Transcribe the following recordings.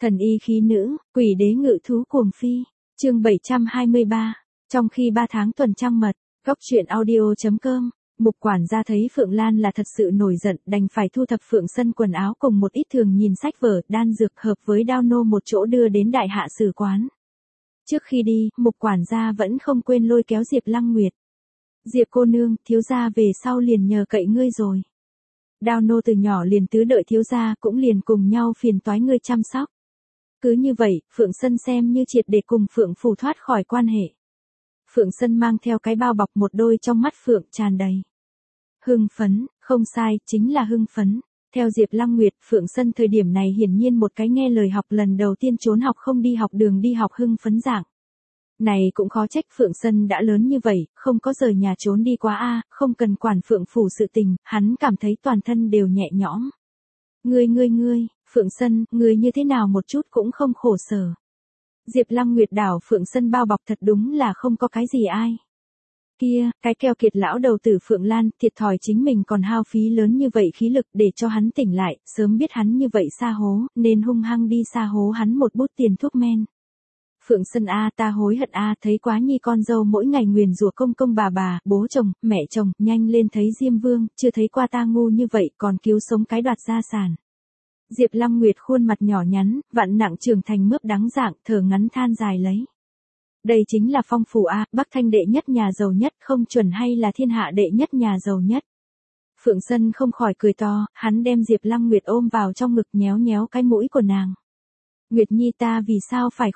Thần y khí nữ, quỷ đế ngự thú cuồng phi. Chương 723. Trong khi 3 tháng tuần trăng mật, góc truyện audio.com. Mục quản gia thấy Phượng Lan là thật sự nổi giận, đành phải thu thập Phượng Sân quần áo cùng một ít thường nhìn sách vở, đan dược hợp với đao nô một chỗ đưa đến đại hạ sử quán. Trước khi đi, Mục quản gia vẫn không quên lôi kéo Diệp Lăng Nguyệt. Diệp cô nương, thiếu gia về sau liền nhờ cậy ngươi rồi. Đao nô từ nhỏ liền tứ đợi thiếu gia, cũng liền cùng nhau phiền toái ngươi chăm sóc. Cứ như vậy, Phượng Sân xem như triệt để cùng Phượng Phủ thoát khỏi quan hệ. Phượng Sân mang theo cái bao bọc, một đôi trong mắt Phượng tràn đầy hưng phấn, không sai, chính là hưng phấn. Theo Diệp Lăng Nguyệt, Phượng Sân thời điểm này hiển nhiên một cái nghe lời học lần đầu tiên trốn học không đi học đường đi học hưng phấn dạng. Này cũng khó trách Phượng Sân đã lớn như vậy, không có rời nhà trốn đi quá a, không cần quản Phượng Phủ sự tình, hắn cảm thấy toàn thân đều nhẹ nhõm. Ngươi, Phượng Sân, ngươi như thế nào một chút cũng không khổ sở. Diệp Lăng Nguyệt đảo Phượng Sân bao bọc thật đúng là không có cái gì ai. Kia, cái keo kiệt lão đầu tử Phượng Lan, thiệt thòi chính mình còn hao phí lớn như vậy khí lực để cho hắn tỉnh lại, sớm biết hắn như vậy sa hố, nên hung hăng đi sa hố hắn một bút tiền thuốc men. Phượng Sân a, ta hối hận a, thấy quá nhi con dâu mỗi ngày nguyền rủa công công bà, bố chồng, mẹ chồng, nhanh lên thấy Diêm Vương, chưa thấy qua ta ngu như vậy, còn cứu sống cái đoạt gia sản. Diệp Lăng Nguyệt khuôn mặt nhỏ nhắn, vạn nặng trưởng thành mướp đắng dạng, thở ngắn than dài lấy. Đây chính là Phong Phủ a, Bắc Thanh đệ nhất nhà giàu nhất, không chuẩn hay là thiên hạ đệ nhất nhà giàu nhất. Phượng Sân không khỏi cười to, hắn đem Diệp Lăng Nguyệt ôm vào trong ngực nhéo nhéo cái mũi của nàng. Nguyệt nhi ta vì sao phải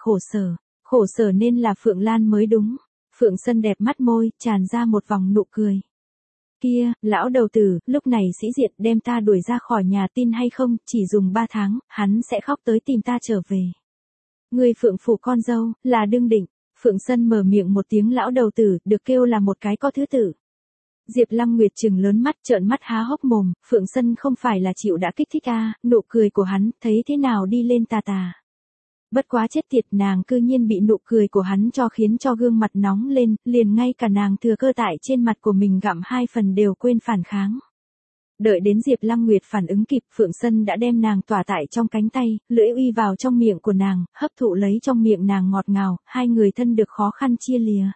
khổ sở nên là Phượng Lan mới đúng. Phượng Sân đẹp mắt môi, tràn ra một vòng nụ cười. Kia, lão đầu tử, lúc này sĩ diện đem ta đuổi ra khỏi nhà, tin hay không, chỉ dùng 3 tháng, hắn sẽ khóc tới tìm ta trở về. Người Phượng Phủ con dâu, là đương định. Phượng Sân mở miệng một tiếng lão đầu tử, được kêu là một cái có thứ tự. Diệp Lăng Nguyệt trừng lớn mắt, trợn mắt há hốc mồm, Phượng Sân không phải là chịu đã kích thích a, nụ cười của hắn, thấy thế nào đi lên tà tà. Bất quá chết tiệt, nàng cư nhiên bị nụ cười của hắn cho khiến cho gương mặt nóng lên, liền ngay cả nàng thừa cơ tại trên mặt của mình gặm 2 phần đều quên phản kháng. Đợi đến Diệp Lăng Nguyệt phản ứng kịp, Phượng Sân đã đem nàng tỏa tại trong cánh tay, lưỡi uy vào trong miệng của nàng, hấp thụ lấy trong miệng nàng ngọt ngào, hai người thân được khó khăn chia lìa.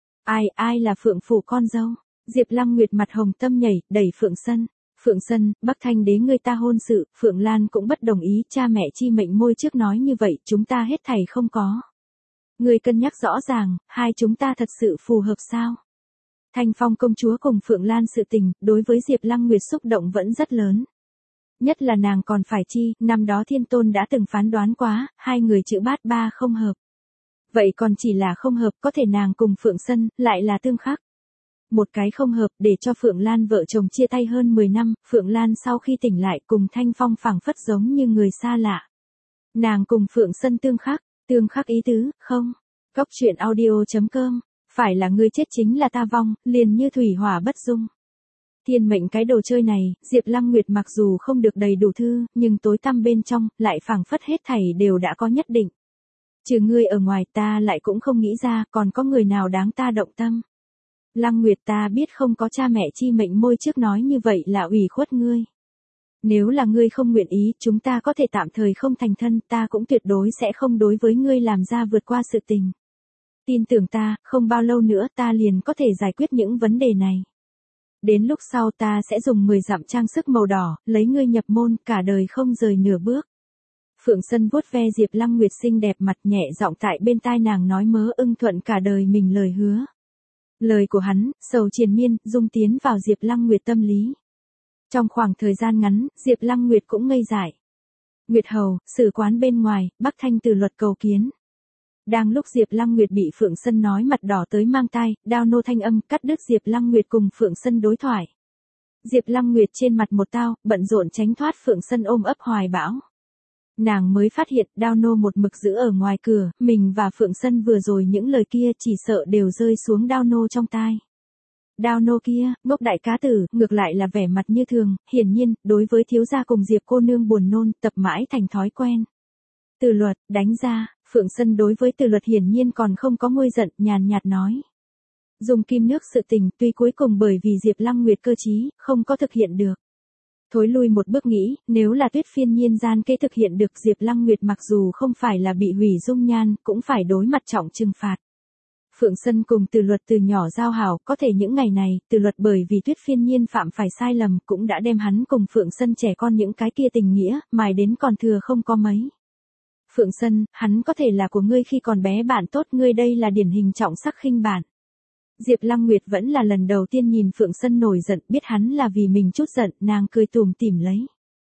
Ai là Phượng Phủ con dâu? Diệp Lăng Nguyệt mặt hồng tâm nhảy, đẩy Phượng Sân. Phượng Sân, Bắc Thanh đế người ta hôn sự, Phượng Lan cũng bất đồng ý, cha mẹ chi mệnh môi trước nói như vậy, chúng ta hết thảy không có. Người cân nhắc rõ ràng, hai chúng ta thật sự phù hợp sao? Thanh Phong công chúa cùng Phượng Lan sự tình, đối với Diệp Lăng Nguyệt xúc động vẫn rất lớn. Nhất là nàng còn phải chi, năm đó Thiên Tôn đã từng phán đoán quá, hai người chữ bát ba không hợp. Vậy còn chỉ là không hợp, có thể nàng cùng Phượng Sân, lại là tương khắc. Một cái không hợp để cho Phượng Lan vợ chồng chia tay hơn 10 năm, Phượng Lan sau khi tỉnh lại cùng Thanh Phong phảng phất giống như người xa lạ. Nàng cùng Phượng Sân tương khắc ý tứ, không? Góc truyện audio.com, phải là ngươi chết chính là ta vong, liền như thủy hỏa bất dung. Thiên mệnh cái đồ chơi này, Diệp Lăng Nguyệt mặc dù không được đầy đủ thư, nhưng tối tăm bên trong, lại phảng phất hết thảy đều đã có nhất định. Trừ ngươi ở ngoài ta lại cũng không nghĩ ra còn có người nào đáng ta động tâm. Lăng Nguyệt, ta biết không có cha mẹ chi mệnh môi trước nói như vậy là ủy khuất ngươi. Nếu là ngươi không nguyện ý, chúng ta có thể tạm thời không thành thân, ta cũng tuyệt đối sẽ không đối với ngươi làm ra vượt qua sự tình. Tin tưởng ta, không bao lâu nữa ta liền có thể giải quyết những vấn đề này. Đến lúc sau ta sẽ dùng 10 dặm trang sức màu đỏ, lấy ngươi nhập môn, cả đời không rời nửa bước. Phượng Sân vuốt ve Diệp Lăng Nguyệt xinh đẹp mặt, nhẹ giọng tại bên tai nàng nói mớ ưng thuận cả đời mình lời hứa. Lời của hắn, sầu triền miên, dung tiến vào Diệp Lăng Nguyệt tâm lý. Trong khoảng thời gian ngắn, Diệp Lăng Nguyệt cũng ngây dại. Nguyệt hầu, sử quán bên ngoài, Bắc Thanh từ luật cầu kiến. Đang lúc Diệp Lăng Nguyệt bị Phượng Sân nói mặt đỏ tới mang tai, đao nô thanh âm cắt đứt Diệp Lăng Nguyệt cùng Phượng Sân đối thoại. Diệp Lăng Nguyệt trên mặt một tao, bận rộn tránh thoát Phượng Sân ôm ấp hoài bão. Nàng mới phát hiện đao nô một mực giữ ở ngoài cửa, mình và Phượng Sân vừa rồi những lời kia chỉ sợ đều rơi xuống đao nô trong tai. Đao nô kia, ngốc đại cá tử, ngược lại là vẻ mặt như thường, hiển nhiên, đối với thiếu gia cùng Diệp cô nương buồn nôn, tập mãi thành thói quen. Từ luật, đánh ra, Phượng Sân đối với từ luật hiển nhiên còn không có nguôi giận, nhàn nhạt nói. Dùng kim nước sự tình, tuy cuối cùng bởi vì Diệp Lăng Nguyệt cơ trí, không có thực hiện được. Thối lui một bước nghĩ, nếu là Tuyết Phiên Nhiên gian kế thực hiện được, Diệp Lăng Nguyệt mặc dù không phải là bị hủy dung nhan, cũng phải đối mặt trọng trừng phạt. Phượng Sân cùng Từ Luật từ nhỏ giao hảo, có thể những ngày này, Từ Luật bởi vì Tuyết Phiên Nhiên phạm phải sai lầm, cũng đã đem hắn cùng Phượng Sân trẻ con những cái kia tình nghĩa, mài đến còn thừa không có mấy. Phượng Sân, hắn có thể là của ngươi khi còn bé, bạn tốt ngươi đây là điển hình trọng sắc khinh bạn. Diệp Lăng Nguyệt vẫn là lần đầu tiên nhìn Phượng Sân nổi giận, biết hắn là vì mình chút giận, nàng cười tủm tỉm lấy.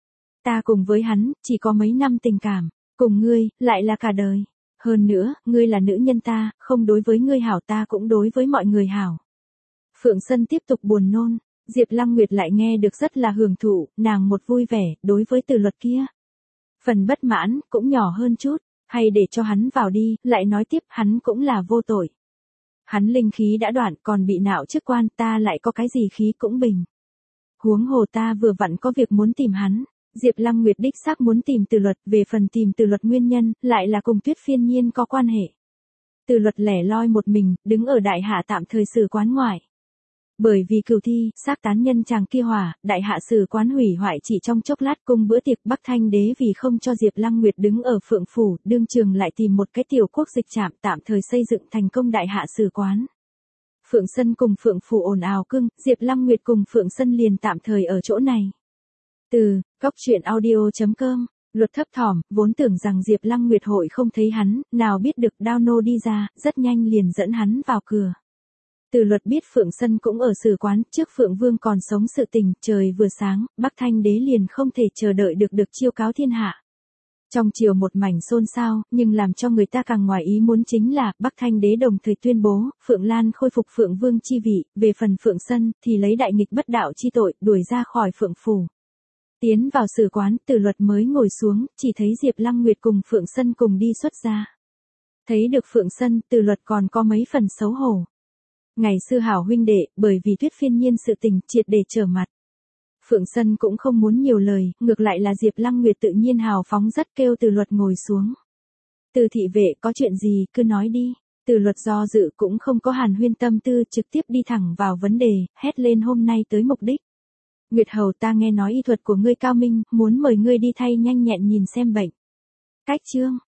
Ta cùng với hắn, chỉ có mấy năm tình cảm, cùng ngươi, lại là cả đời. Hơn nữa, ngươi là nữ nhân ta, không đối với ngươi hảo ta cũng đối với mọi người hảo. Phượng Sân tiếp tục buồn nôn, Diệp Lăng Nguyệt lại nghe được rất là hưởng thụ, nàng một vui vẻ, đối với Từ Luật kia. Phần bất mãn, cũng nhỏ hơn chút, hay để cho hắn vào đi, lại nói tiếp hắn cũng là vô tội. Hắn linh khí đã đoạn còn bị nạo chức quan, ta lại có cái gì khí cũng bình. Huống hồ ta vừa vặn có việc muốn tìm hắn. Diệp Lăng Nguyệt đích xác muốn tìm Từ Luật, về phần tìm Từ Luật nguyên nhân, lại là cùng Tuyết Phiên Nhiên có quan hệ. Từ Luật lẻ loi một mình, đứng ở đại hạ tạm thời sử quán ngoại. Bởi vì cửu thi, xác tán nhân chàng kia hỏa, đại hạ sử quán hủy hoại chỉ trong chốc lát, cùng bữa tiệc Bắc Thanh đế vì không cho Diệp Lăng Nguyệt đứng ở Phượng phủ, đương trường lại tìm một cái tiểu quốc dịch trạm tạm thời xây dựng thành công đại hạ sử quán. Phượng Sân cùng Phượng phủ ồn ào cưng, Diệp Lăng Nguyệt cùng Phượng Sân liền tạm thời ở chỗ này. Từ góc truyện audio.com, Luật thấp thỏm, vốn tưởng rằng Diệp Lăng Nguyệt hội không thấy hắn, nào biết được Download đi ra, rất nhanh liền dẫn hắn vào cửa. Từ Luật biết Phượng Sân cũng ở sử quán, trước Phượng Vương còn sống sự tình, trời vừa sáng, Bắc Thanh đế liền không thể chờ đợi được chiêu cáo thiên hạ. Trong triều một mảnh xôn xao, nhưng làm cho người ta càng ngoài ý muốn chính là, Bắc Thanh đế đồng thời tuyên bố, Phượng Lan khôi phục Phượng Vương chi vị, về phần Phượng Sân, thì lấy đại nghịch bất đạo chi tội, đuổi ra khỏi Phượng phủ. Tiến vào sử quán, Từ Luật mới ngồi xuống, chỉ thấy Diệp Lăng Nguyệt cùng Phượng Sân cùng đi xuất ra. Thấy được Phượng Sân, Từ Luật còn có mấy phần xấu hổ. Ngày xưa hảo huynh đệ, bởi vì Tuyết Phiên Nhiên sự tình, triệt để trở mặt. Phượng Sân cũng không muốn nhiều lời, ngược lại là Diệp Lăng Nguyệt tự nhiên hào phóng rất kêu Từ Luật ngồi xuống. Từ thị vệ, có chuyện gì, cứ nói đi. Từ Luật do dự cũng không có hàn huyên tâm tư, trực tiếp đi thẳng vào vấn đề, hét lên hôm nay tới mục đích. Nguyệt hầu, ta nghe nói y thuật của ngươi cao minh, muốn mời ngươi đi thay nhanh nhẹn nhìn xem bệnh. Cách chương,